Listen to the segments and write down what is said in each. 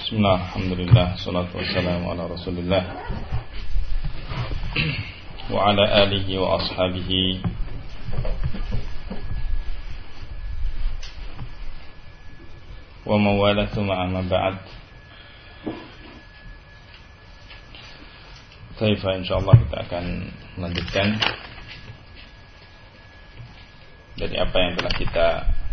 Bismillah, alhamdulillah, salatu wassalamu ala rasulillah wa ala alihi wa ashabihi wa mawalatu ma'ama ba'd. Kaifa, insyaallah kita akan melanjutkan dari apa yang telah kita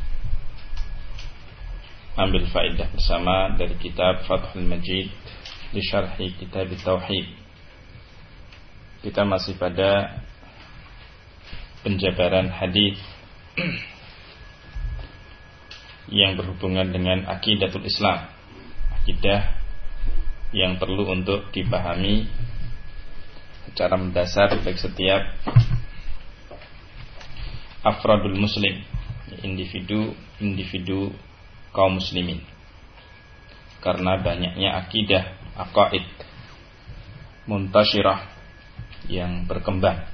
ambil faedah bersama dari kitab Fathul Majid di syarhi kitab Tauhid. Kita masih pada penjabaran hadis yang berhubungan dengan akidatul Islam, akidah yang perlu untuk dipahami secara mendasar bagi setiap afradul muslim, individu kaum muslimin, karena banyaknya akidah, aqaid muntasyirah yang berkembang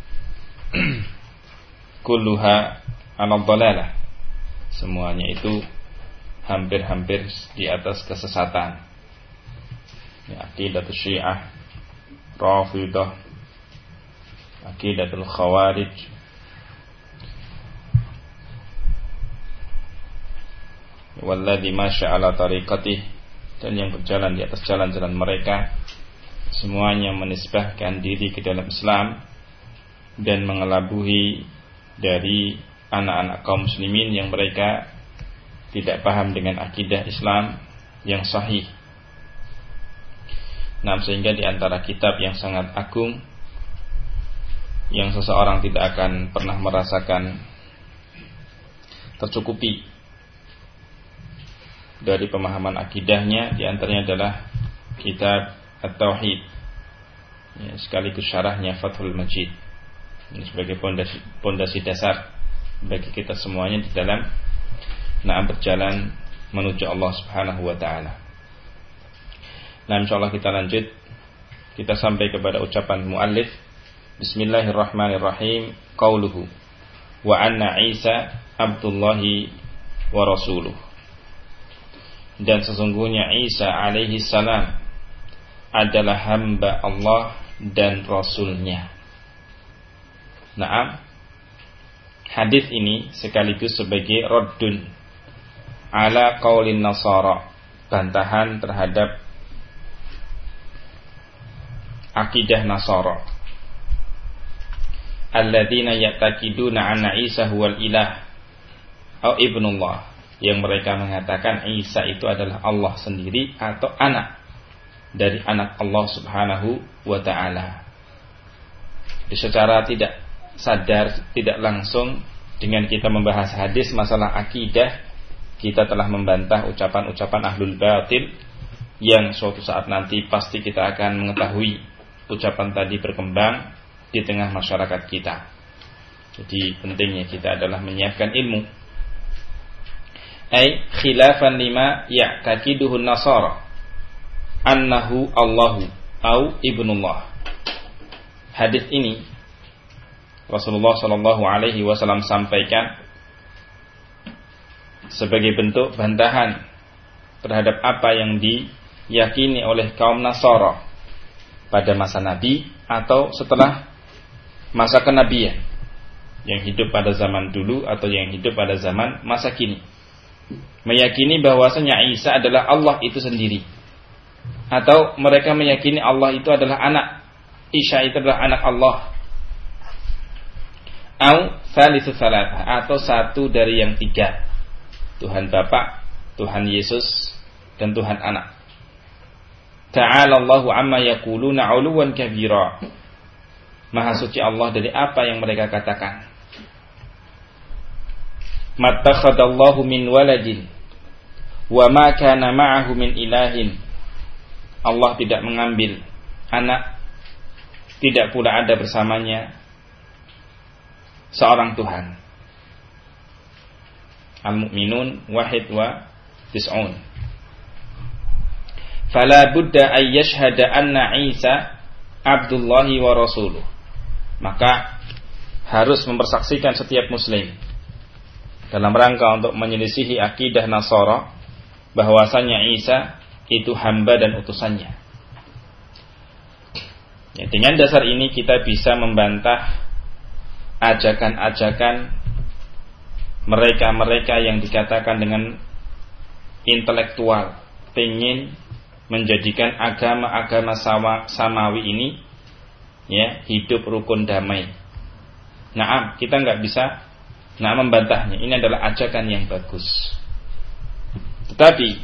kulluha ala dhalalah, semuanya itu hampir-hampir di atas kesesatan. Ya, aqidatul Syiah, Rafidah, aqidatul Khawarij, walladzi masya ala tariqatih, dan yang berjalan di atas jalan-jalan mereka, semuanya menisbahkan diri ke dalam Islam dan mengelabuhi dari anak-anak kaum muslimin yang mereka tidak paham dengan akidah Islam yang sahih. Nah, sehingga di antara kitab yang sangat agung yang seseorang tidak akan pernah merasakan tercukupi dari pemahaman akidahnya, di antaranya adalah kitab At-Tauhid, ya, sekaligus syarahnya Fathul Majid. Ini sebagai pondasi dasar bagi kita semuanya di dalam berjalan menuju Allah Subhanahu wa taala. Nah, insyaallah kita lanjut. Kita sampai kepada ucapan muallif, Bismillahirrahmanirrahim, qauluhu wa anna Isa Abdullahi wa rasuluh. Dan sesungguhnya Isa alaihi salam adalah hamba Allah dan Rasulnya. Naam, hadis ini sekaligus sebagai raddun ala qaulin nasara, bantahan terhadap akidah Nasara, alladzina ya'taqiduna anna Isa huwal ilah au ibnullah, yang mereka mengatakan Isa itu adalah Allah sendiri atau anak dari anak Allah Subhanahu wa ta'ala. Secara tidak sadar, tidak langsung, dengan kita membahas hadis masalah akidah, kita telah membantah ucapan-ucapan ahlul batil yang suatu saat nanti pasti kita akan mengetahui ucapan tadi berkembang di tengah masyarakat kita. Jadi pentingnya kita adalah menyiapkan ilmu, ay khilafan lima ya'taqiduhu nasara annahu Allahu au ibnullah. Hadis ini Rasulullah sallallahu alaihi wasallam sampaikan sebagai bentuk bantahan terhadap apa yang diyakini oleh kaum Nasara pada masa Nabi atau setelah masa kenabian, yang hidup pada zaman dulu atau yang hidup pada zaman masa kini, meyakini bahwasanya Isa adalah Allah itu sendiri, atau mereka meyakini Allah itu adalah anak, Isa itu adalah anak Allah, au thalithu tsalatsa, atau satu dari yang tiga, Tuhan Bapa, Tuhan Yesus, dan Tuhan Anak. Ta'ala Allahu amma yaquluna 'uluwan kabira, maha suci Allah dari apa yang mereka katakan. Mattakhadallahu min waladin wa ma kana ma'ahu min ilahin, Allah tidak mengambil anak, tidak pula ada bersamanya seorang Tuhan. Al-Mu'minun wahid wa tis'un. Fala budda ay yashhada anna Isa Abdullahi wa rasuluh, maka harus mempersaksikan setiap muslim dalam rangka untuk menyelisihi akidah Nasara bahwasanya Isa itu hamba dan utusannya. Ya, dengan dasar ini kita bisa membantah ajakan-ajakan mereka-mereka yang dikatakan dengan intelektual pengen menjadikan agama-agama samawi ini ya hidup rukun damai. Naam, kita nggak bisa membantahnya. Ini adalah ajakan yang bagus. Tetapi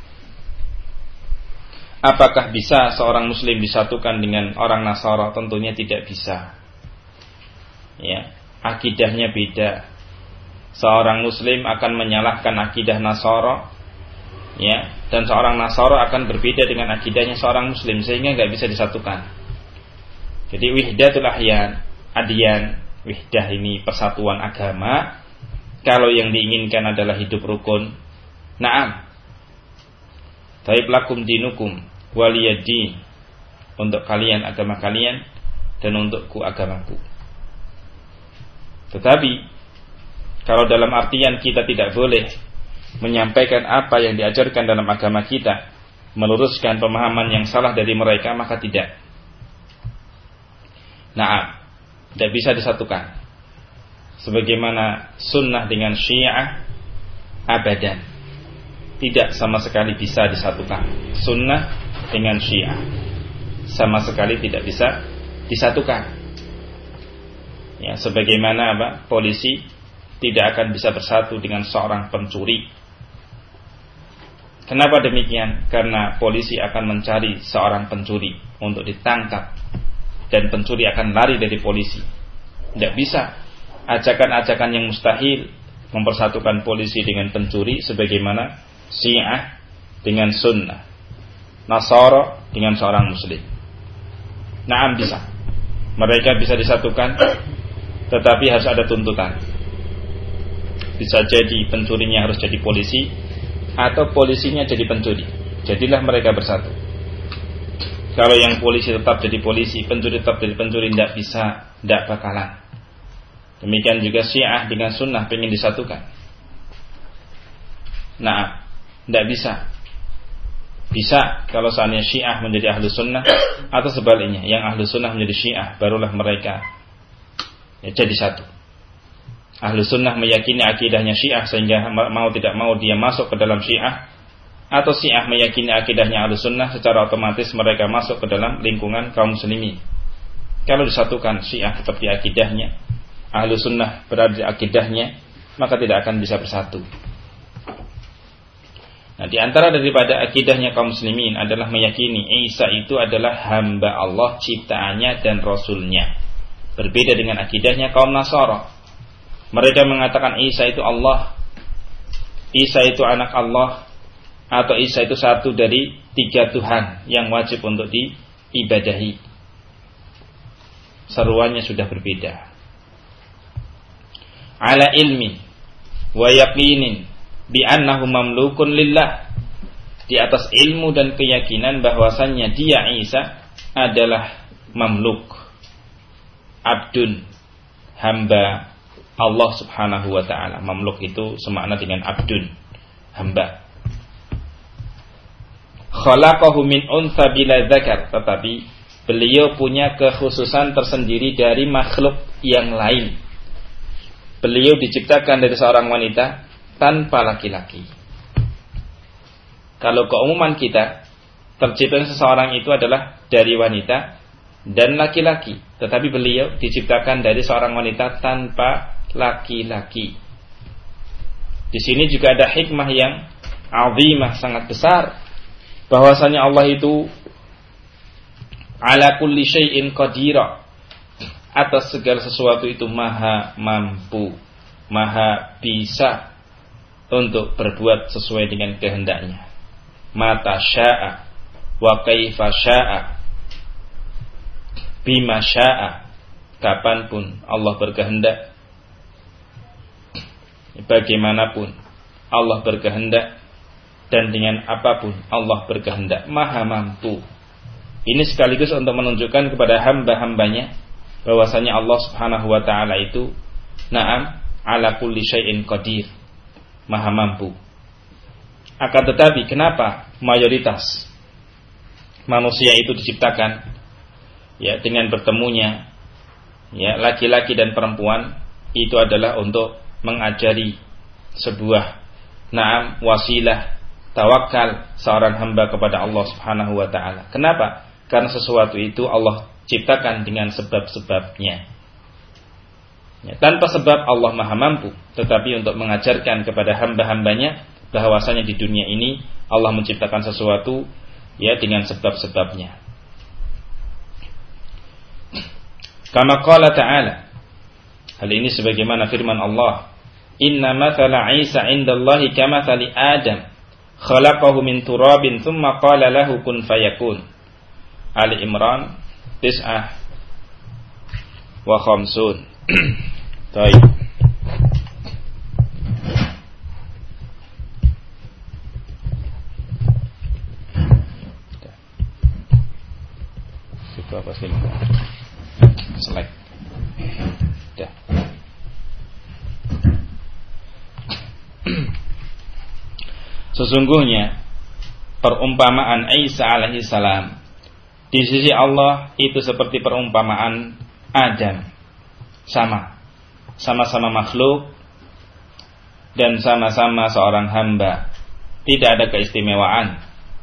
apakah bisa seorang muslim disatukan dengan orang Nasara? Tentunya tidak bisa. Ya, akidahnya beda. Seorang muslim akan menyalahkan akidah Nasara, ya, dan seorang Nasara akan berbeda dengan akidahnya seorang muslim, sehingga nggak bisa disatukan. Jadi wihdatul adyan, wihdah ini persatuan agama. Kalau yang diinginkan adalah hidup rukun, na'am. Taib lakum dinukum waliyadin, untuk kalian agama kalian dan untukku agamaku. Tetapi kalau dalam artian kita tidak boleh menyampaikan apa yang diajarkan dalam agama kita, meluruskan pemahaman yang salah dari mereka, maka tidak. Nah, tidak bisa disatukan. Sebagaimana sunnah dengan syiah, abadan tidak sama sekali bisa disatukan. Sunnah dengan syiah sama sekali tidak bisa disatukan. Ya, sebagaimana polisi tidak akan bisa bersatu dengan seorang pencuri. Kenapa demikian? Karena polisi akan mencari seorang pencuri untuk ditangkap, dan pencuri akan lari dari polisi. Tidak bisa. Ajakan-ajakan yang mustahil mempersatukan polisi dengan pencuri, sebagaimana syiah dengan sunnah, Nasara dengan seorang muslim. Naam, bisa. Mereka bisa disatukan, tetapi harus ada tuntutan. Bisa jadi pencurinya harus jadi polisi, atau polisinya jadi pencuri. Jadilah mereka bersatu. Kalau yang polisi tetap jadi polisi, pencuri tetap jadi pencuri, tidak bisa, tidak bakalan. Demikian juga syiah dengan sunnah pengen disatukan. Nah, tidak bisa. Bisa kalau seandainya syiah menjadi ahlu sunnah, atau sebaliknya, yang ahlu sunnah menjadi syiah, barulah mereka jadi satu. Ahlu sunnah meyakini akidahnya syiah, sehingga mau tidak mau dia masuk ke dalam syiah, atau syiah meyakini akidahnya ahlu sunnah, secara otomatis mereka masuk ke dalam lingkungan kaum muslimin. Kalau disatukan syiah tetap di akidahnya, ahlu sunnah berada di akidahnya, maka tidak akan bisa bersatu. Nah, di antara daripada akidahnya kaum muslimin adalah meyakini Isa itu adalah hamba Allah, ciptaannya dan rasulnya. Berbeda dengan akidahnya kaum Nasara. Mereka mengatakan Isa itu Allah, Isa itu anak Allah, atau Isa itu satu dari 3 Tuhan yang wajib untuk diibadahi. Seruannya sudah berbeda. Ala ilmi wa yaqinin bi annahu mamlukun lillah, di atas ilmu dan keyakinan bahwasannya dia Isa adalah mamluk, abdun, hamba Allah subhanahu wa ta'ala. Mamluk itu semakna dengan abdun, hamba. Khalaqahu min untha bila dzakar, tetapi beliau punya kekhususan tersendiri dari makhluk yang lain. Beliau diciptakan dari seorang wanita tanpa laki-laki. Kalau keumuman kita, tercipta seseorang itu adalah dari wanita dan laki-laki, tetapi beliau diciptakan dari seorang wanita tanpa laki-laki. Di sini juga ada hikmah yang azimah, sangat besar, bahwasanya Allah itu ala kulli syai'in qadira, atas segala sesuatu itu maha mampu, maha bisa untuk berbuat sesuai dengan kehendaknya. Mata sya'a wa kaifa sya'a bima sya'a, kapanpun Allah berkehendak, bagaimanapun Allah berkehendak, dan dengan apapun Allah berkehendak, maha mampu. Ini sekaligus untuk menunjukkan kepada hamba-hambanya bahwasanya Allah subhanahu wa ta'ala itu na'am ala kulli syai'in qadir, maha mampu. Akan tetapi kenapa mayoritas manusia itu diciptakan ya dengan bertemunya ya laki-laki dan perempuan, itu adalah untuk mengajari sebuah wasilah tawakal seorang hamba kepada Allah Subhanahu wa taala. Kenapa? Karena sesuatu itu Allah ciptakan dengan sebab-sebabnya. Ya, tanpa sebab Allah Maha mampu, tetapi untuk mengajarkan kepada hamba-hambanya bahwasanya di dunia ini Allah menciptakan sesuatu ya dengan sebab-sebabnya. Kama qala ta'ala, hal ini sebagaimana firman Allah, inna mathala Isa 'indallahi kamathali Adam khalaqahu min turabin thumma qala lahu kun fayakun. Ali Imran 59. Baik. Itu apa sih? Select. Dah. Sesungguhnya perumpamaan Isa alaihi salam di sisi Allah itu seperti perumpamaan Adam. Sama-sama makhluk dan sama-sama seorang hamba. Tidak ada keistimewaan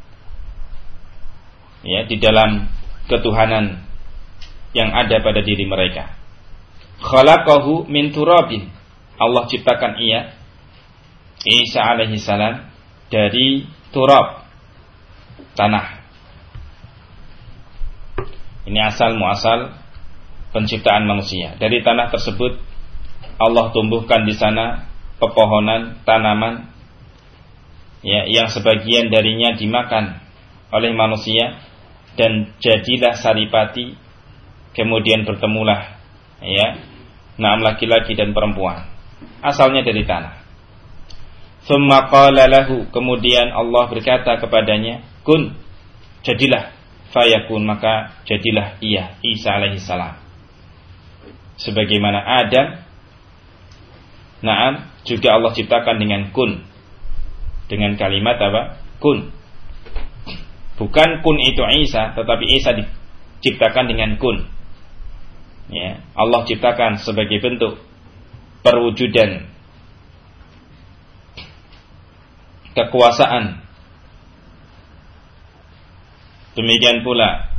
ya di dalam ketuhanan yang ada pada diri mereka. Khalaqahu min turabin. Allah ciptakan Isa alaihi salam dari turab, tanah. Ini asal muasal penciptaan manusia. Dari tanah tersebut Allah tumbuhkan di sana pepohonan, tanaman ya, yang sebagian darinya dimakan oleh manusia dan jadilah saripati, kemudian bertemulah ya, laki-laki dan perempuan. Asalnya dari tanah. Tsumma qala lahu, kemudian Allah berkata kepadanya, kun, jadilah, fayakun, maka jadilah ia, Isa alaihi salam. Sebagaimana Adam, juga Allah ciptakan dengan kun. Dengan kalimat apa? Kun. Bukan kun itu Isa, tetapi Isa diciptakan dengan kun. Ya, Allah ciptakan sebagai bentuk perwujudan kekuasaan. Demikian pula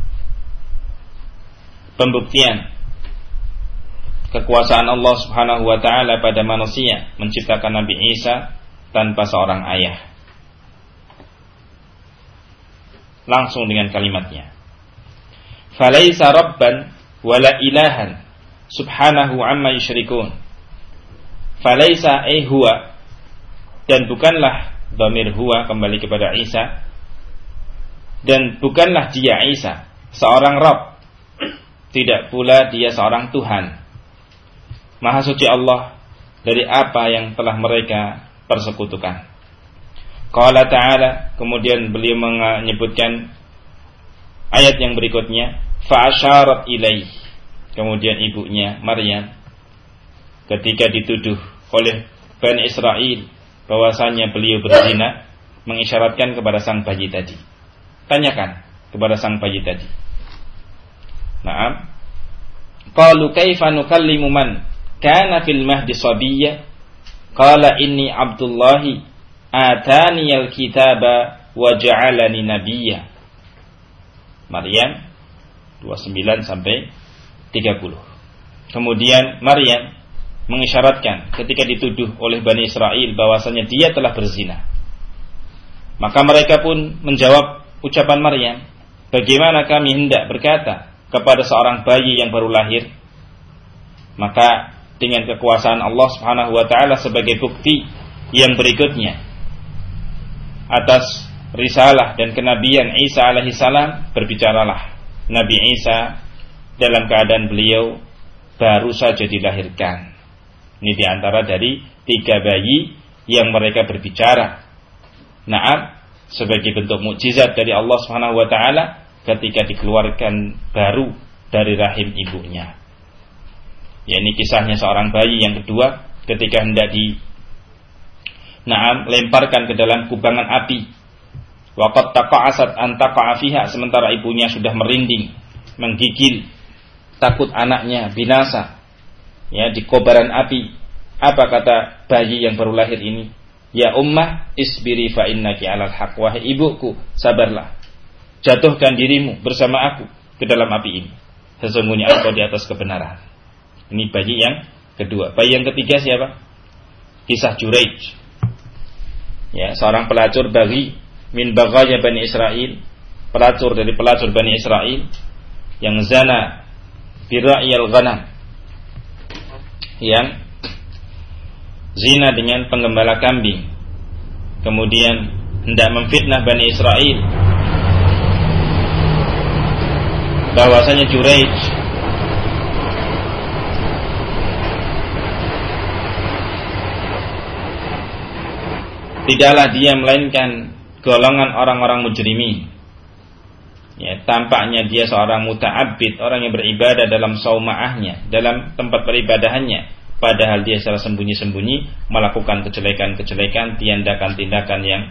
pembuktian kekuasaan Allah Subhanahu wa taala pada manusia menciptakan Nabi Isa tanpa seorang ayah. Langsung dengan kalimatnya. Falaisa rabban wala ilahan subhanahu amma yusyrikun. Falaisa huwa, dan bukanlah, dhamir huwa kembali kepada Isa, dan bukanlah dia Isa seorang Rabb, tidak pula dia seorang Tuhan. Maha suci Allah dari apa yang telah mereka persekutukan. Qala ta'ala, kemudian beliau menyebutkan ayat yang berikutnya, fa'asyarat ilaih, kemudian ibunya Maryam ketika dituduh oleh Bani Israel bahwasanya beliau berzina, mengisyaratkan kepada sang bayi tadi. Tanyakan kepada sang bayi tadi. Naam. Qalu kaifa nukallimu man kana fil mahdi sabiyya? Qala inni Abdullahi ataniyal kitaba wa ja'alani nabiyya. Maryam 29 sampai 30. Kemudian Maryam mengisyaratkan ketika dituduh oleh Bani Israel bahwasanya dia telah berzina. Maka mereka pun menjawab ucapan Maryam, bagaimana kami hendak berkata kepada seorang bayi yang baru lahir? Maka dengan kekuasaan Allah Subhanahu wa taala sebagai bukti yang berikutnya atas risalah dan kenabian Isa alaihi salam, berbicaralah Nabi Isa dalam keadaan beliau baru saja dilahirkan. Ini diantara dari 3 bayi yang mereka berbicara. Naam, sebagai bentuk mukjizat dari Allah Subhanahu wa taala ketika dikeluarkan baru dari rahim ibunya. Ya, ini kisahnya seorang bayi yang kedua ketika hendak lemparkan ke dalam kubangan api. Wa qad taqa'asat an taqa'a fiha, sementara ibunya sudah merinding, menggigil, takut anaknya binasa ya di kobaran api. Apa kata bayi yang baru lahir ini? Ya ummah isbiri fa innaki 'alal haq, wahai ibuku, sabarlah, jatuhkan dirimu bersama aku ke dalam api ini, sesungguhnya engkau di atas kebenaran. Ini bayi yang kedua. Bayi yang ketiga siapa? Kisah Juraij, ya, seorang pelacur bagi min baghaya Bani Israel, pelacur dari pelacur Bani Israel yang zana bira'iyal ghanam, yang zina dengan penggembala kambing, kemudian hendak memfitnah Bani Israel bahwasanya Juraij tidaklah dia melainkan golongan orang-orang mujrimin. Ya, tampaknya dia seorang muta'abbid, orang yang beribadah dalam sauma'ahnya, dalam tempat peribadahannya, padahal dia secara sembunyi-sembunyi melakukan kejelekan-kejelekan, tindakan-tindakan yang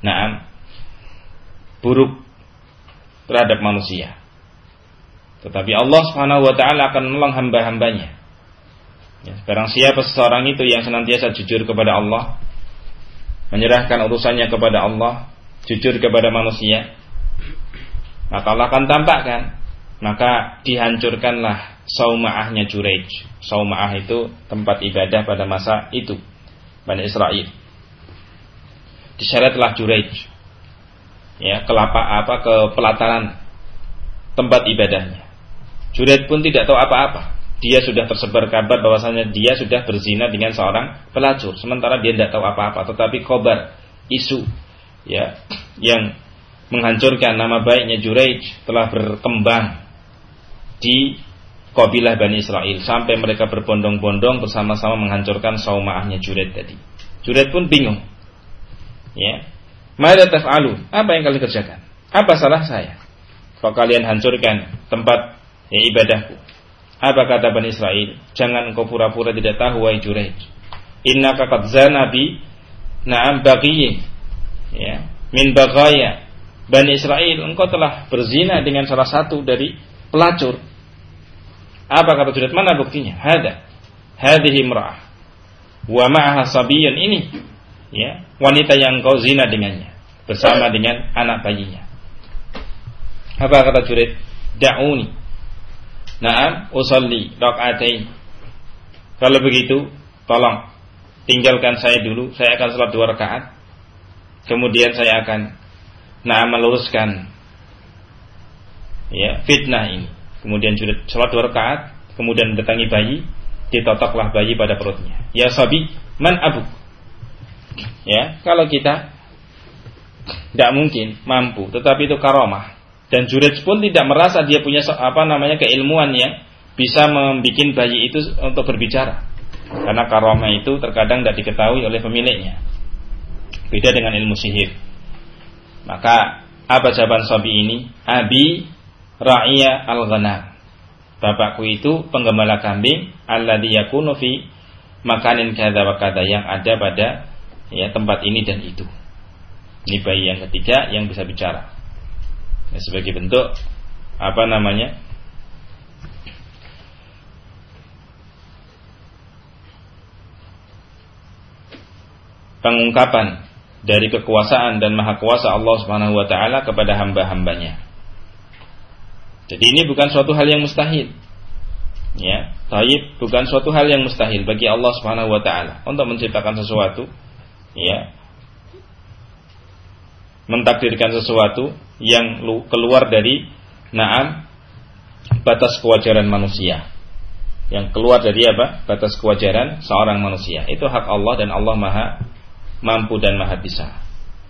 buruk terhadap manusia. Tetapi Allah Subhanahu wa taala akan menolong hamba-hambanya. Ya, barang siapa seseorang itu yang senantiasa jujur kepada Allah, menyerahkan urusannya kepada Allah, jujur kepada manusia, maka Allah akan tampakkan. Maka dihancurkanlah sauma'ahnya Juraij. Sauma'ah itu tempat ibadah pada masa itu Bani Israel. Disyaratlah Juraij, ya, ke pelataran tempat ibadahnya. Juraij pun tidak tahu apa-apa. Dia sudah tersebar kabar bahwasanya dia sudah berzina dengan seorang pelacur, sementara dia tidak tahu apa-apa. Tetapi khobar, isu, ya, yang menghancurkan nama baiknya Juraij telah berkembang di kabilah Bani Israel sampai mereka berbondong-bondong bersama-sama menghancurkan sauma'ahnya Juraij tadi. Juraij pun bingung. Ya. Mada taf'alun? Apa yang kalian kerjakan? Apa salah saya? Kalau kalian hancurkan tempat ibadahku. Apa kata Bani Israel? Jangan engkau pura-pura tidak tahu, wahai Juraij. Innaka qad zana bi baghiyyin, ya, min baghaya Bani Israel, engkau telah berzina dengan salah satu dari pelacur. Apa kata Juraij? Mana buktinya? Hadhihi imra'ah wa ma'aha sabiyyun, ini, ya, wanita yang engkau zina dengannya bersama dengan anak bayinya. Apa kata Juraij? Da'uni usalli rak'atain. Kalau begitu, tolong tinggalkan saya dulu, saya akan salat 2 rakaat. Kemudian saya akan meluruskan, ya, fitnah ini. Kemudian Juraij salat 2 rakaat, kemudian mendatangi bayi, ditotoklah bayi pada perutnya. Ya sabi, man abuk? Ya, kalau kita tidak mungkin mampu, tetapi itu karamah. Dan Juraij pun tidak merasa dia punya keilmuan yang bisa membuat bayi itu untuk berbicara. Karena karamah itu terkadang tidak diketahui oleh pemiliknya. Beda dengan ilmu sihir. Maka apa jawaban sabi ini? Abi ra'iya al-ghanam. Bapakku itu penggembala kambing, alladzi yakunu fi makanin kadza wa kadza, yang ada pada, ya, tempat ini dan itu. Ini bayi yang ketiga yang bisa bicara. Ya, sebagai bentuk pengungkapan dari kekuasaan dan maha kuasa Allah Subhanahu wa taala kepada hamba-hambanya. Jadi ini bukan suatu hal yang mustahil. Ya, taib, bukan suatu hal yang mustahil bagi Allah Subhanahu wa taala untuk menciptakan sesuatu, ya, mentakdirkan sesuatu yang keluar dari batas kewajaran manusia. Yang keluar dari batas kewajaran seorang manusia. Itu hak Allah dan Allah maha mampu dan maha bisa.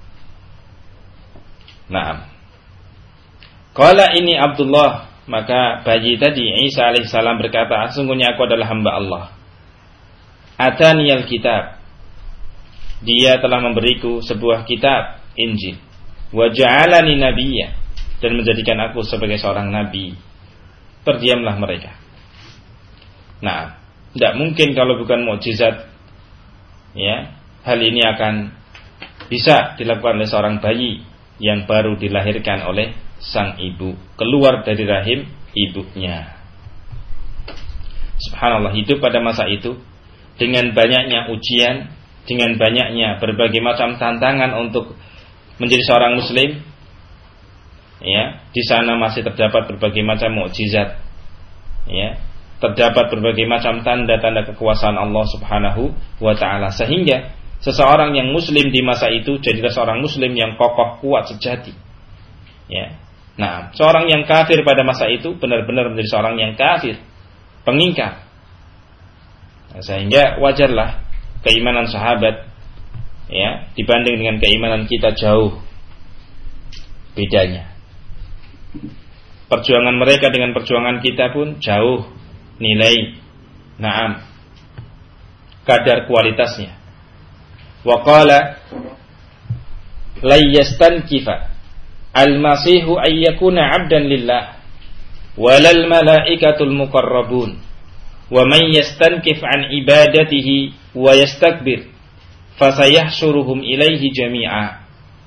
Qala ini Abdullah, maka bayi tadi Isa alaihissalam berkata, sungguhnya aku adalah hamba Allah. Ataniyal kitab, dia telah memberiku sebuah kitab, Injil. Wa ja'alani nabiyya, dan menjadikan aku sebagai seorang nabi. Terdiamlah mereka. Tidak mungkin kalau bukan mukjizat, ya, hal ini akan bisa dilakukan oleh seorang bayi yang baru dilahirkan oleh sang ibu, keluar dari rahim ibunya. Subhanallah, hidup pada masa itu dengan banyaknya ujian, dengan banyaknya berbagai macam tantangan untuk menjadi seorang muslim, ya, di sana masih terdapat berbagai macam mukjizat, ya, terdapat berbagai macam tanda-tanda kekuasaan Allah Subhanahu wa taala, sehingga seseorang yang muslim di masa itu jadilah seorang muslim yang kokoh, kuat, sejati. Ya. Nah, seorang yang kafir pada masa itu benar-benar menjadi seorang yang kafir, pengingkar. Nah, sehingga wajarlah keimanan sahabat, ya, dibanding dengan keimanan kita jauh bedanya. Perjuangan mereka dengan perjuangan kita pun jauh nilai, naam, kadar kualitasnya. Wa qala la yastankifa al-masihu ay yakuna 'abdan lillah walal malaikatul muqarrabun wa man yastankif an ibadatihi wa yastakbir fasayahsyuruhum ilaihi jami'a.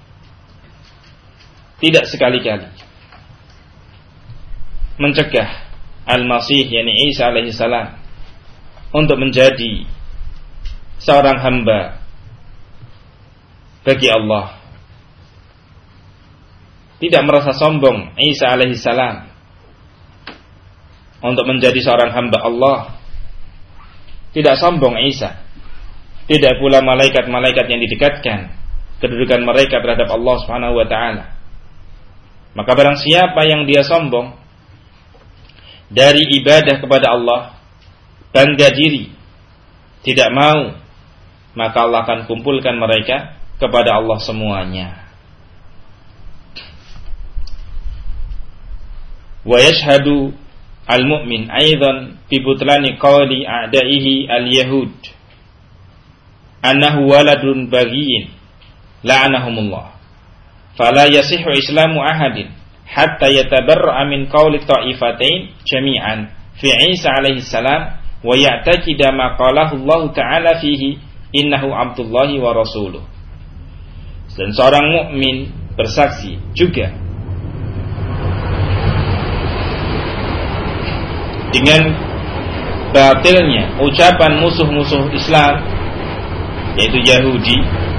Tidak sekali-kali mencegah Al-Masih, yakni Isa alaihi salam, untuk menjadi seorang hamba bagi Allah. Tidak merasa sombong Isa alaihi salam untuk menjadi seorang hamba Allah. Tidak sombong Isa. Tidak pula malaikat-malaikat yang didekatkan kedudukan mereka terhadap Allah Subhanahu wa taala. Maka barang siapa yang dia sombong dari ibadah kepada Allah, bangga diri, tidak mau, maka Allah akan kumpulkan mereka kepada Allah semuanya. Wa yashhadu al-mu'min aidan bi butlani qawli a'daihi al-yahud annahu waladun baghiyin la'anahumullah fala yasihhu islamu ahadin hatta yatabarra'a min qawli ta'ifatain jami'an fi Isa alaihi salam wa ya'taqida ma qalahu Allah ta'ala fihi innahu abdullahi wa rasuluh. Dan seorang mukmin bersaksi juga dengan batilnya ucapan musuh-musuh Islam, yaitu Yahudi.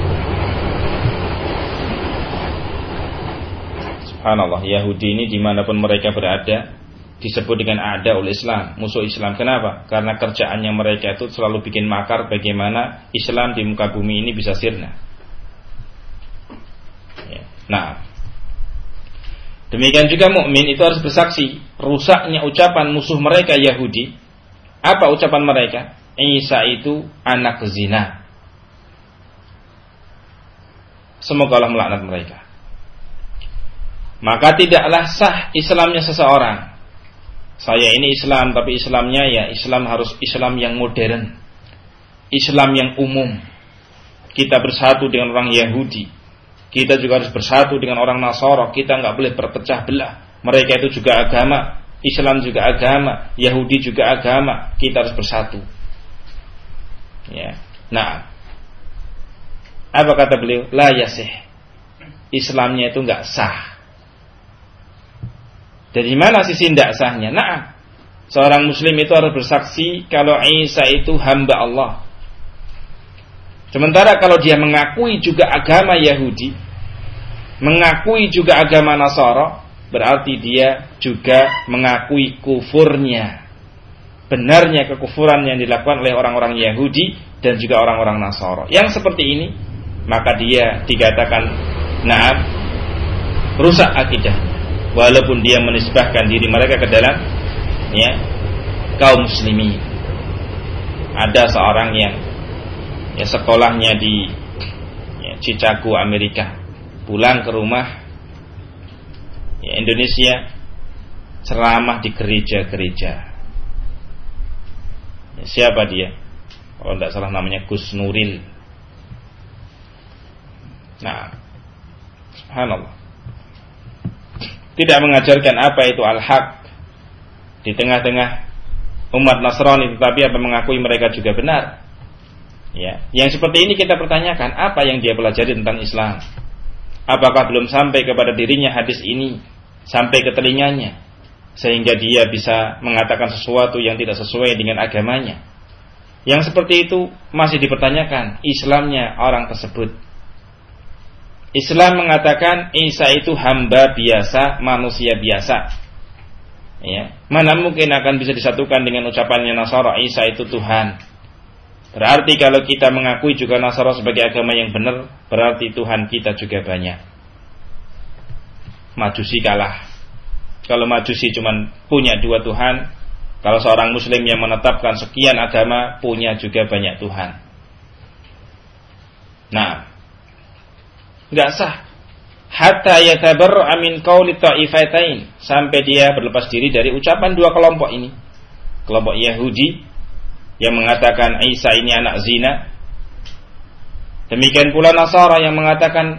Subhanallah, Yahudi ini dimanapun mereka berada disebut dengan a'daul Islam, musuh Islam. Kenapa? Karena kerjaannya mereka itu selalu bikin makar bagaimana Islam di muka bumi ini bisa sirna. Nah, demikian juga mukmin itu harus bersaksi rusaknya ucapan musuh mereka Yahudi. Apa ucapan mereka? Isa itu anak zina. Semoga Allah melaknat mereka. Maka tidaklah sah Islamnya seseorang. Saya ini Islam, tapi Islamnya ya Islam harus Islam yang modern, Islam yang umum. Kita bersatu dengan orang Yahudi, kita juga harus bersatu dengan orang Nasara. Kita nggak boleh berpecah belah. Mereka itu juga agama, Islam juga agama, Yahudi juga agama. Kita harus bersatu. Ya. Nah, apa kata beliau? La yasih. Islamnya itu nggak sah. Dari mana sisi tidak sahnya? Nah, seorang muslim itu harus bersaksi kalau Isa itu hamba Allah. Sementara kalau dia mengakui juga agama Yahudi, mengakui juga agama Nasara, berarti dia juga mengakui kufurnya, benarnya kekufuran yang dilakukan oleh orang-orang Yahudi dan juga orang-orang Nasara. Yang seperti ini, maka dia dikatakan na'am, rusak akidah. Walaupun dia menisbahkan diri mereka ke dalam ya kaum muslimin. Ada seorang yang ya sekolahnya di ya, Chicago, Amerika, pulang ke rumah ya, Indonesia, ceramah di gereja-gereja. Ya, siapa dia? Kalau tidak salah namanya Gus Nuril. Nah, subhanallah. Tidak mengajarkan apa itu al-haq di tengah-tengah umat Nasrani, tetapi apa mengakui mereka juga benar. Ya, yang seperti ini kita pertanyakan, apa yang dia pelajari tentang Islam? Apakah belum sampai kepada dirinya hadis ini, sampai ke telinganya, sehingga dia bisa mengatakan sesuatu yang tidak sesuai dengan agamanya? Yang seperti itu masih dipertanyakan Islamnya orang tersebut. Islam mengatakan Isa itu hamba biasa, manusia biasa. Ya, mana mungkin akan bisa disatukan dengan ucapannya Nasara, Isa itu Tuhan. Berarti kalau kita mengakui juga Nasara sebagai agama yang benar, berarti Tuhan kita juga banyak. Majusi kalah. Kalau Majusi cuma punya 2 Tuhan, kalau seorang Muslim yang menetapkan sekian agama, punya juga banyak Tuhan. Nah, nggak sah. Hatta yatabarra min qauli ta'ifatain, sampai dia berlepas diri dari ucapan 2 kelompok ini. Kelompok Yahudi yang mengatakan Isa ini anak zina. Demikian pula Nasara yang mengatakan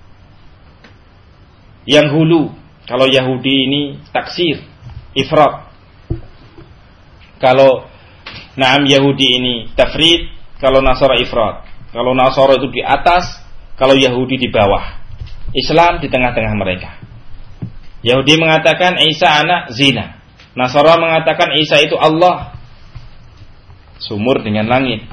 yang hulu. Kalau Yahudi ini taksir, ifrat. Kalau Yahudi ini tafrid, kalau Nasara ifrat. Kalau Nasara itu di atas, kalau Yahudi di bawah. Islam di tengah-tengah mereka. Yahudi mengatakan Isa anak zina. Nasara mengatakan Isa itu Allah, sumur dengan langit.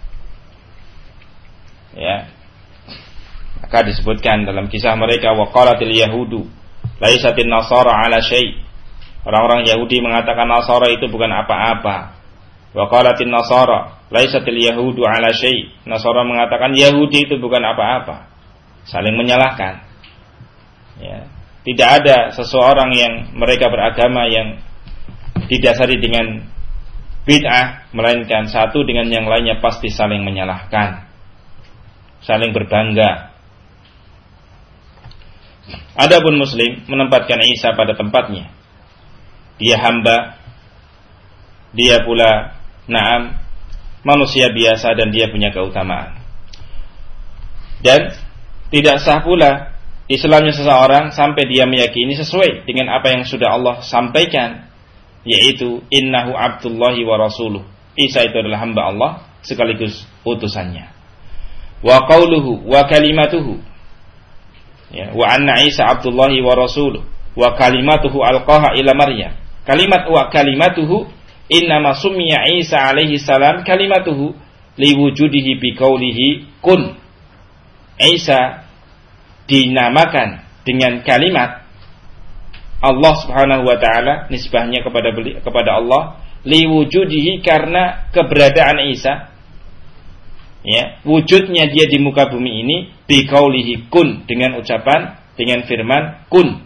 Ya. Maka disebutkan dalam kisah mereka, waqalatil yahudu laisatin nasara ala syai'. Orang-orang Yahudi mengatakan Nasara itu bukan apa-apa. Waqalatin nasara laisatil yahudu ala syai'. Nasara mengatakan Yahudi itu bukan apa-apa. Saling menyalahkan. Ya. Tidak ada seseorang yang mereka beragama yang didasari dengan bid'ah, melainkan satu dengan yang lainnya pasti saling menyalahkan, saling berbangga. Adapun Muslim menempatkan Isa pada tempatnya. Dia hamba, dia pula manusia biasa, dan dia punya keutamaan. Dan tidak sah pula Islamnya seseorang sampai dia meyakini sesuai dengan apa yang sudah Allah sampaikan, yaitu innahu abdullahi wa rasuluh. Isa itu adalah hamba Allah sekaligus utusannya. Wa qauluhu wa kalimatuhu. Ya, wa anna Isa abdullahi wa rasuluh wa kalimatuhu alqaha ila Maryam. Kalimat wa kalimatuhu innama summiya Isa alaihi salam kalimatuhu liwujudihi biqaulihi kun. Isa dinamakan dengan kalimat Allah Subhanahu wa taala, nisbahnya kepada Allah, liwujudihi, karena keberadaan Isa, ya, wujudnya dia di muka bumi ini, biqaulihi kun, dengan ucapan, dengan firman kun.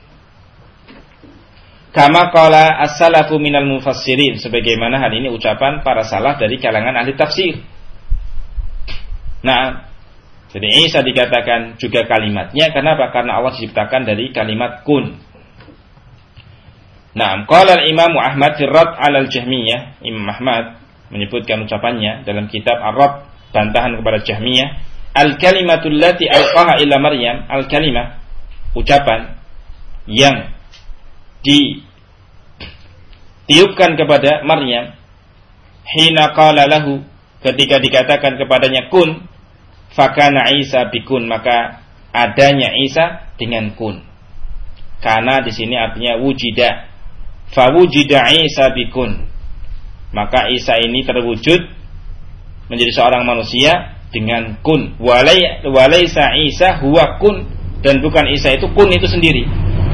Kama qala as-salafu minal mufassirin, sebagaimana hal ini ucapan para salaf dari kalangan ahli tafsir. Nah, jadi Isa dikatakan juga kalimatnya, kenapa? Karena Allah diciptakan dari kalimat kun. Nah, qala al-Imam Ahmad fi Radd 'ala al-Jahmiyah. Imam Ahmad menyebutkan ucapannya dalam kitab Ar-Radd, bantahan kepada Jahmiyah. Al-kalimatul lati alqaha ila Maryam, al-kalimah, ucapan yang ditiupkan kepada Maryam, hina qala lahu, ketika dikatakan kepadanya kun, fakana Isa bikun, maka adanya Isa dengan kun. Karena di sini artinya wujida, fawujida Isa bikun, maka Isa ini terwujud menjadi seorang manusia dengan kun. Walaisa Isa huwa kun, dan bukan Isa itu kun itu sendiri.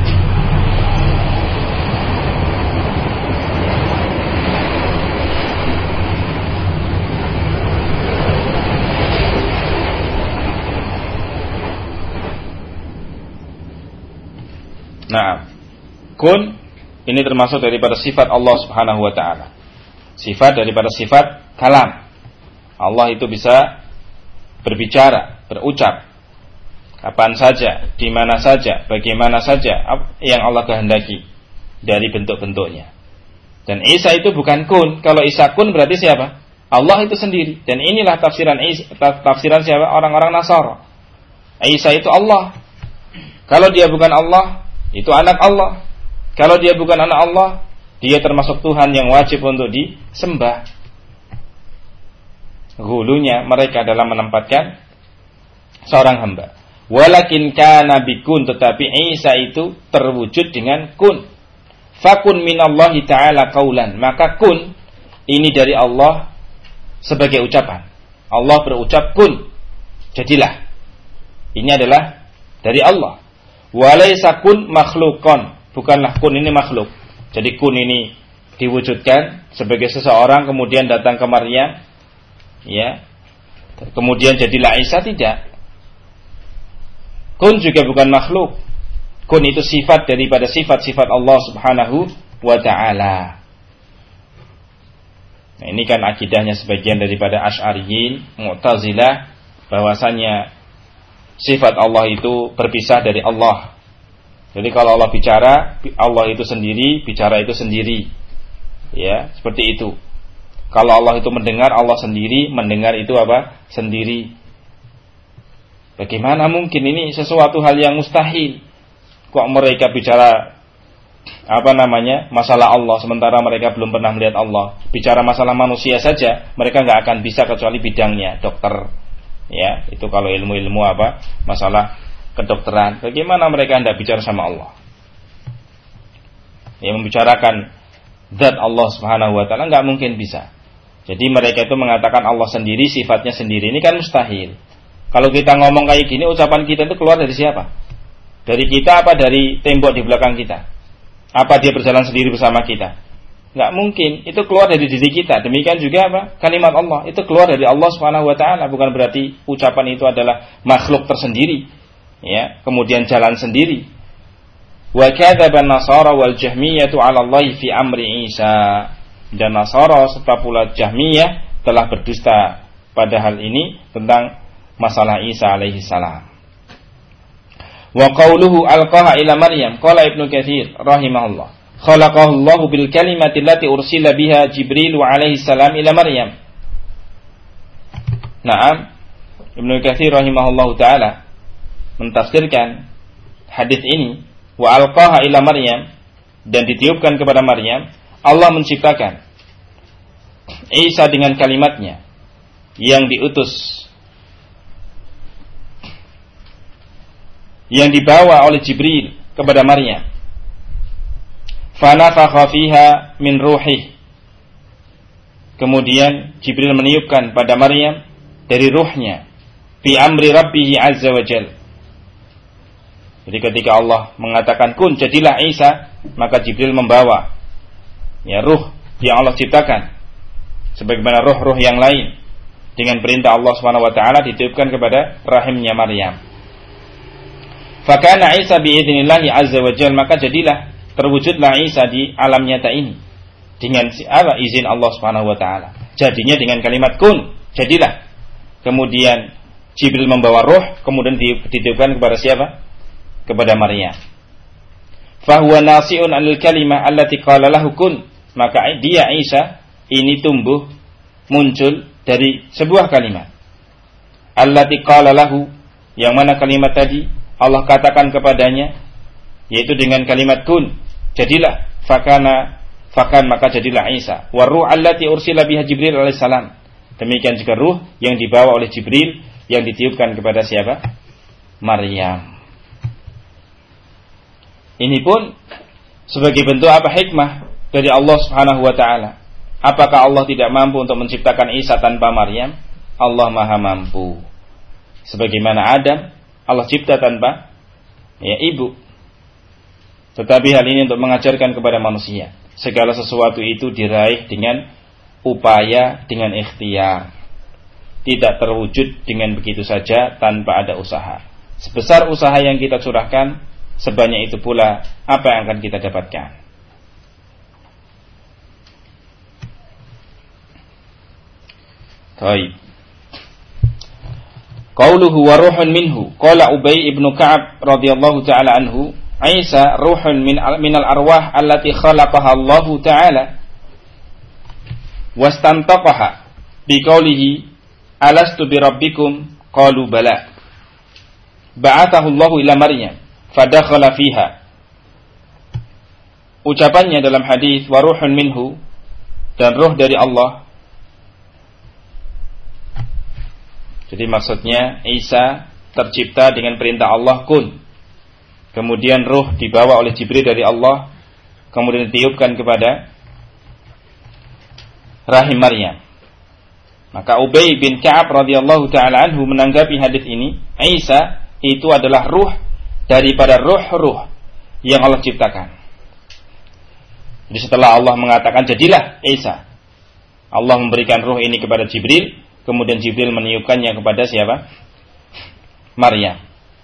Nah, kun ini termasuk daripada sifat Allah Subhanahu wa taala. Sifat daripada sifat kalam. Allah itu bisa berbicara, berucap kapan saja, di mana saja, bagaimana saja yang Allah kehendaki dari bentuk-bentuknya. Dan Isa itu bukan kun. Kalau Isa kun berarti siapa? Allah itu sendiri. Dan inilah tafsiran siapa? Orang-orang Nasara. Isa itu Allah. Kalau dia bukan Allah, itu anak Allah. Kalau dia bukan anak Allah, dia termasuk Tuhan yang wajib untuk disembah. Hulunya mereka dalam menempatkan seorang hamba. Walakin kana bikun, tetapi Isa itu terwujud dengan kun. Fakun minallahi ta'ala qaulan, maka kun ini dari Allah sebagai ucapan. Allah berucap kun, jadilah. Ini adalah dari Allah. Walaysa kun makhluqan, bukanlah kun ini makhluk. Jadi kun ini diwujudkan sebagai seseorang kemudian datang ke Maryam, ya. Kemudian jadilah Isa, tidak. Kun juga bukan makhluk. Kun itu sifat daripada sifat-sifat Allah Subhanahu wa ta'ala. Nah, ini kan akidahnya sebagian daripada Asy'ariyin, Mu'tazilah, bahwasanya sifat Allah itu berpisah dari Allah. Jadi kalau Allah bicara, Allah itu sendiri, bicara itu sendiri. Ya, seperti itu. Kalau Allah itu mendengar, Allah sendiri, mendengar itu apa? Sendiri. Bagaimana mungkin, ini sesuatu hal yang mustahil. Kok mereka bicara masalah Allah sementara mereka belum pernah melihat Allah. Bicara masalah manusia saja mereka nggak akan bisa kecuali bidangnya, dokter. Ya, itu kalau ilmu-ilmu masalah kedokteran. Bagaimana mereka hendak bicara sama Allah? Ya, membicarakan zat Allah Subhanahu wa ta'ala nggak mungkin bisa. Jadi mereka itu mengatakan Allah sendiri, sifatnya sendiri. Ini kan mustahil. Kalau kita ngomong kayak gini, ucapan kita itu keluar dari siapa? Dari kita apa dari tembok di belakang kita? Apa dia berjalan sendiri bersama kita? Nggak mungkin. Itu keluar dari diri kita. Demikian juga kalimat Allah. Itu keluar dari Allah Subhanahu wa ta'ala. Bukan berarti ucapan itu adalah makhluk tersendiri. Ya, kemudian jalan sendiri. Wa kadzaba an-nasara wal jahmiyatu 'ala Allah fi amri Isa. Dan Nasara serta pula Jahmiyah telah berdusta pada hal ini tentang masalah Isa alaihi salam. Wa qauluhu alqaha ila Maryam, qala Ibnu Katsir rahimahullah, khalaqahu Allah bil kalimati allati ursila biha Jibril alaihi salam ila Maryam. Naam, Ibnu Katsir rahimahullahu taala mentafsirkan hadis ini, wa alqaha ila Maryam, dan ditiupkan kepada Maryam, Allah menciptakan Isa dengan kalimatnya yang diutus, yang dibawa oleh Jibril kepada Maryam. Fanafakha fiha min ruhih. Kemudian Jibril meniupkan pada Maryam dari ruhnya, bi amri rabbih azza wa jalla. Jadi ketika Allah mengatakan kun, jadilah Isa, maka Jibril membawa ruh yang Allah ciptakan sebagaimana ruh-ruh yang lain dengan perintah Allah Subhanahu wa taala ditiupkan kepada rahimnya Maryam. Fakana Isa biidznillah azza wa jalla, maka jadilah, terwujudlah Isa di alam nyata ini dengan izin Allah Subhanahu wa taala. Jadinya dengan kalimat kun, jadilah. Kemudian Jibril membawa ruh, kemudian ditiupkan kepada siapa? Kepada Maryam. Fahuwa nasi'un 'anil kalimah allati qala lahu kun, maka dia Isa ini tumbuh muncul dari sebuah kalimat. Allati qala lahu, yang mana kalimat tadi Allah katakan kepadanya, yaitu dengan kalimat kun, jadilah. Fakan maka jadilah Isa. Wa ruh allati ursila biha Jibril alaihissalam, demikian juga ruh yang dibawa oleh Jibril yang ditiupkan kepada siapa? Maryam. Ini pun sebagai bentuk hikmah dari Allah Subhanahu wa taala. Apakah Allah tidak mampu untuk menciptakan Isa tanpa Maryam? Allah Maha mampu. Sebagaimana Adam, Allah cipta tanpa ibu. Tetapi hal ini untuk mengajarkan kepada manusia, segala sesuatu itu diraih dengan upaya, dengan ikhtiar. Tidak terwujud dengan begitu saja tanpa ada usaha. Sebesar usaha yang kita curahkan, sebanyak itu pula apa yang akan kita dapatkan. Baik. Qauluhu wa ruhun minhu, qala Ubay ibn Ka'ab radhiyallahu ta'ala anhu, Isa ruhun minal arwah allati khalaqaha Allah ta'ala wastantaqaha biqaulihi alastu birabbikum qalu bala. Ba'athahu Allah ila Maryam fadakhala fiha. Ucapannya dalam hadis wa ruhun minhu, dan ruh dari Allah, Jadi maksudnya Isa tercipta dengan perintah Allah kun. Kemudian ruh dibawa oleh Jibril dari Allah, kemudian ditiupkan kepada rahim Maryam. Maka Ubay bin Ka'ab radhiyallahu taala anhu menanggapi hadis ini, Isa itu adalah ruh daripada ruh-ruh yang Allah ciptakan. Jadi setelah Allah mengatakan jadilah Isa, Allah memberikan ruh ini kepada Jibril, kemudian Jibril meniupkannya kepada siapa? Maryam.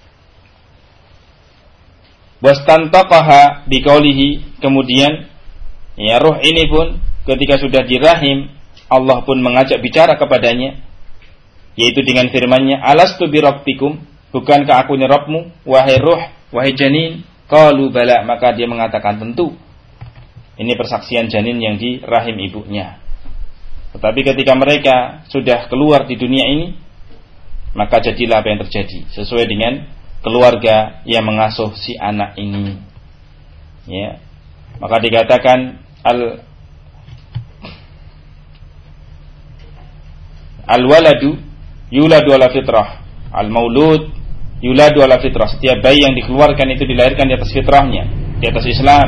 Wastantaqaha biqaulihi, kemudian ya ruh ini pun ketika sudah di rahim, Allah pun mengajak bicara kepadanya, yaitu dengan firman-Nya, alastu birabbikum, bukankah aku ini Rabbmu, wahai ruh, wahai janin? Qalu bala, maka dia mengatakan tentu. Ini persaksian janin yang di rahim ibunya. Tetapi ketika mereka sudah keluar di dunia ini, maka jadilah apa yang terjadi sesuai dengan keluarga yang mengasuh si anak ini. Ya. Maka dikatakan al-waladu yuladu ala fitrah, al-maulud yuladu ala fitrah. Setiap bayi yang dikeluarkan itu dilahirkan di atas fitrahnya, di atas Islam,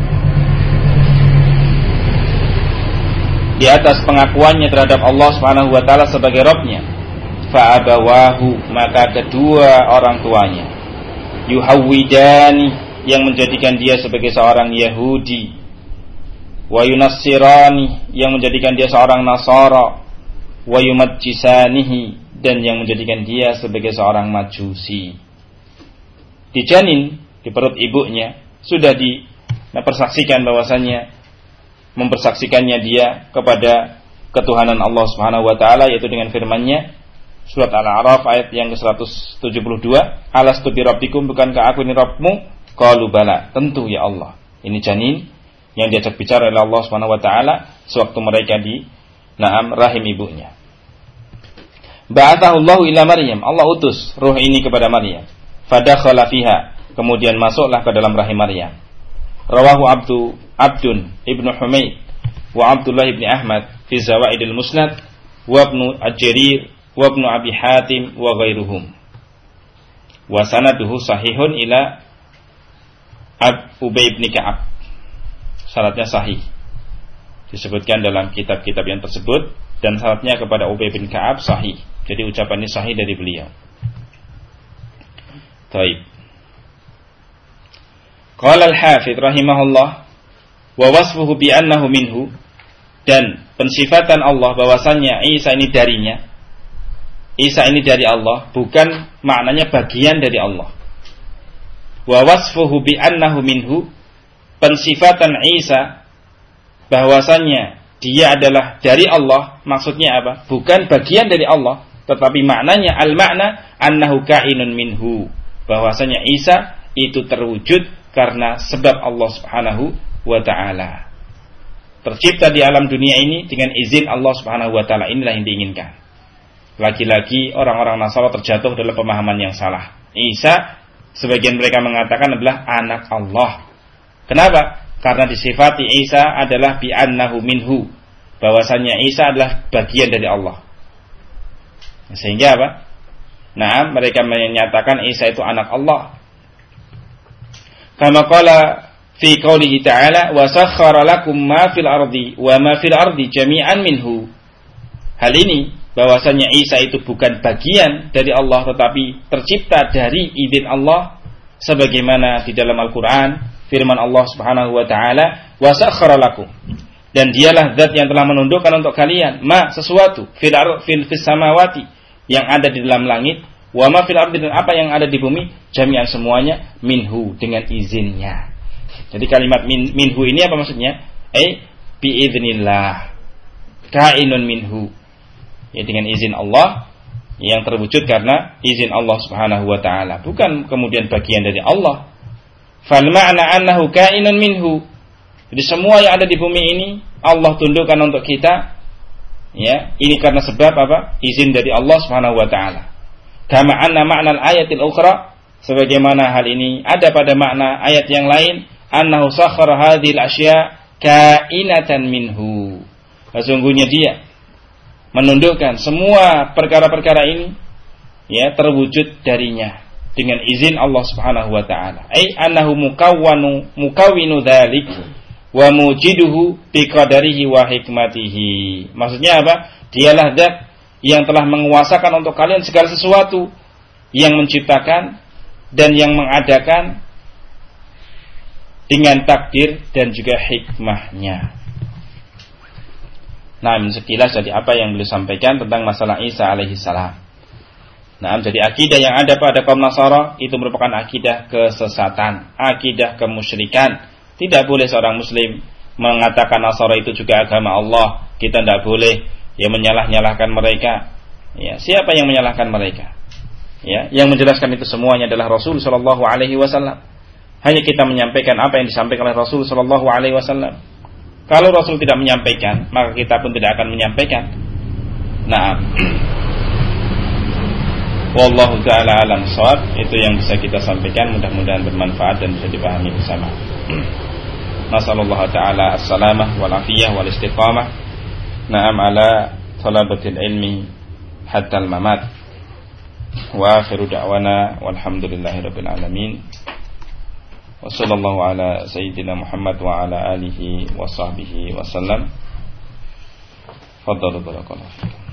di atas pengakuannya terhadap Allah Subhanahu wa taala sebagai Rabb-Nya. Fa abawahu, maka kedua orang tuanya, yuhawwidani, yang menjadikan dia sebagai seorang Yahudi, wa yunassirani, yang menjadikan dia seorang Nasara, wa yumajjisanihi, dan yang menjadikan dia sebagai seorang Majusi. Di janin, di perut ibunya, sudah dipersaksikan bahwasannya, mempersaksikannya dia kepada ketuhanan Allah Subhanahu wa taala, yaitu dengan firman-Nya surat Al-A'raf ayat yang ke-172, alastu birabbikum, bukankah aku ini Rabbmu? Qalu bala, tentu ya Allah. Ini janin yang diajak bicara oleh Allah Subhanahu wa taala sewaktu mereka di rahim ibunya. Ba'athahu Allahu ila Maryam, Allah utus ruh ini kepada Maryam. Fadakhala fiha, kemudian masuklah ke dalam rahim Maryam. Rawahu Abdun Ibnu Humaid wa Abdullah ibn Ahmad fi Zawaidil Musnad wa Ibnu Al-Jarir wa Ibnu Abi Hatim wa ghairuhum. Wa sanaduhu sahihun ila Ubay bin Ka'ab. Syaratnya sahih. Disebutkan dalam kitab-kitab yang tersebut, dan syaratnya kepada Ubay bin Ka'ab sahih. Jadi ucapan ini sahih dari beliau. Baik. Qala al-Hafidz rahimahullah wa wasfuhu bi annahu minhu, dan pensifatan Allah bahwasannya Isa ini darinya. Isa ini dari Allah, bukan maknanya bagian dari Allah. Wa wasfuhu bi annahu minhu, pensifatan Isa bahwasannya dia adalah dari Allah, maksudnya apa? Bukan bagian dari Allah, tetapi maknanya al-makna annahu kainun minhu, bahwasanya Isa itu terwujud karena sebab Allah Subhanahu wa taala. Tercipta di alam dunia ini dengan izin Allah Subhanahu wa taala, inilah yang diinginkan. Lagi-lagi orang-orang Nasara terjatuh dalam pemahaman yang salah. Isa, sebagian mereka mengatakan adalah anak Allah. Kenapa? Karena disifati Isa adalah bi annahu minhu, bahwasanya Isa adalah bagian dari Allah. Sehingga apa? Nah, mereka menyatakan Isa itu anak Allah. Kama qala fi qoulihi ta'ala wa sakhkhara lakum ma fil ardi wa ma fil ardi jami'an minhu. Hal ini bahwasanya Isa itu bukan bagian dari Allah, tetapi tercipta dari izin Allah, sebagaimana di dalam Al-Qur'an firman Allah Subhanahu wa taala, wa sakhkhara lakum, dan dialah zat yang telah menundukkan untuk kalian ma sesuatu fil samawati, yang ada di dalam langit, wa ma fil ardi, dan apa yang ada di bumi, jami'an semuanya, minhu, dengan izinnya. Jadi kalimat minhu ini apa maksudnya? Bi idznillah, kainun minhu, ya, dengan izin Allah, yang terwujud karena izin Allah Subhanahu wa taala, bukan kemudian bagian dari Allah. Fal ma'na annahu kainun minhu, jadi semua yang ada di bumi ini Allah tundukkan untuk kita, ya, ini karena sebab apa? Izin dari Allah Subhanahu wa taala. Kama anna ma'na al-ayatil ukhra, sebagaimana hal ini ada pada makna ayat yang lain, annahu sakhkhara hadhil asya kainatan minhu, sesungguhnya dia menundukkan semua perkara-perkara ini ya terwujud darinya dengan izin Allah Subhanahu wa taala. Ai annahu mukawwinu dzalik wa mujiduhu biqadarihi wa hikmatihi. Maksudnya apa? Dialah zat yang telah menguasakan untuk kalian segala sesuatu, yang menciptakan dan yang mengadakan dengan takdir dan juga hikmahnya. Nah, sekilas dari apa yang beliau sampaikan tentang masalah Isa alaihi salam. Nah, jadi akidah yang ada pada kaum Nasara itu merupakan akidah kesesatan, akidah kemusyrikan. Tidak boleh seorang muslim mengatakan Nasara itu juga agama Allah. Kita tidak boleh menyalah-nyalahkan mereka. Ya, siapa yang menyalahkan mereka? Ya, yang menjelaskan itu semuanya adalah Rasul sallallahu alaihi wasallam. Hanya kita menyampaikan apa yang disampaikan oleh Rasul sallallahu alaihi wasallam. Kalau Rasul tidak menyampaikan, maka kita pun tidak akan menyampaikan. Nah, wallahu ta'ala alam shawab. Itu yang bisa kita sampaikan, mudah-mudahan bermanfaat dan bisa dipahami bersama. Nasallallahu ta'ala as-salamah wal afiyah wal istiqamah. Na'am ala talabatil ilmi hatta al-mamat. Wa akhiru da'wana walhamdulillahi rabbil alamin. Wa sallallahu ala sayyidina Muhammad wa ala alihi wa sahbihi wa sallam. Faddalu barakallahu.